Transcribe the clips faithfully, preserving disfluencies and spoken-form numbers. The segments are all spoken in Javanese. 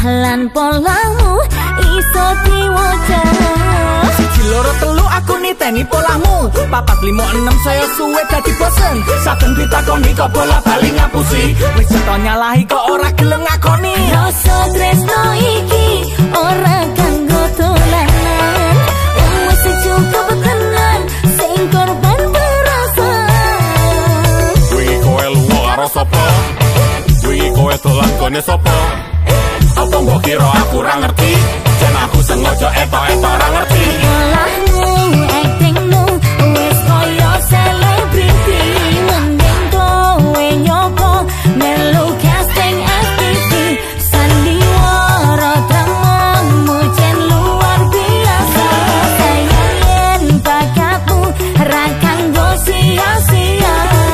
lan polamu iso diwaca. Siji loro telu aku niteni polahmu, papat lima enam saya suwe dadi bosen. Saben ditakoni kok bola bali ngapusi, wis ceto nyalahi kok ora gelem ngakoni. Rasa tresno iki ora kanggo dolanan, wis cukup tenan sing korban perasaan. Wingi kowe lunga karo sapa? Wingi kowe dolan kene sapa? Apa mbok kira aku ora ngerti? Jen aku sengaja eto-eto ora ngerti. Polahmu, aktingmu wis koyo selebriti, mending kowe nyoba melu casting F T V. Sandiwara dramamu jen luar biasa, sayang bakatmu ra kanggo sia-sia.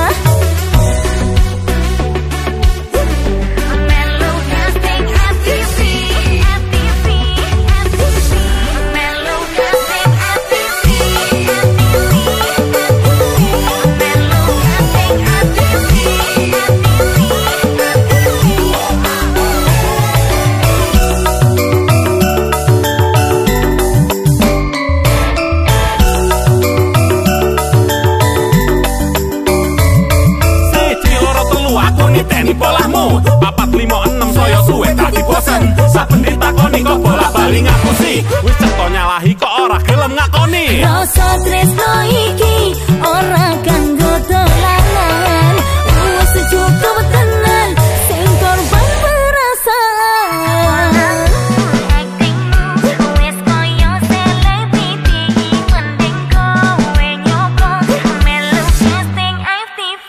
Niteni polahmu, papat lima enam saya suwe dadi bosen. Saben ditakoni kok bola bali ngapusi, wis ceto nyalahi kok ora gelem ngakoni. Rasa tresno iki ora kanggo dolanan, wis cukup tenan sing korban perasaan. Aktingmu wis koyo selebriti, mending kowe nyoba melu casting F T V.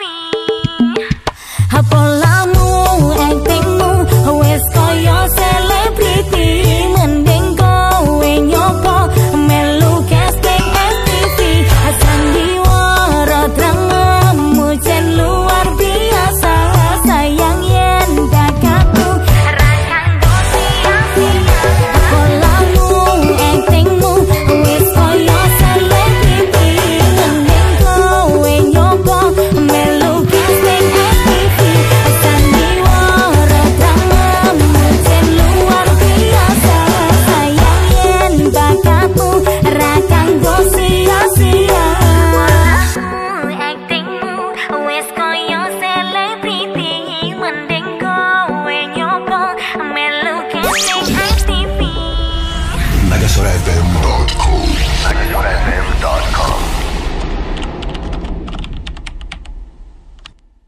Polamu, aktingmu wis koyo selebriti, mending kowe nyoba melu casting F T V. Sandiwara dramamu jen luar biasa, sayang yen bakatmu ra kanggo sia-sia. Polamu, aktingmu wis koyo selebriti, mending kowe nyoba melu casting F T V. Sandiwara dramamu jen luar biasa, sayang yen bakatmu ra kanggo sia-sia. Aktingmu wis koyo selebriti, mending kowe nyoba melu casting F T V. Ma che sarebbe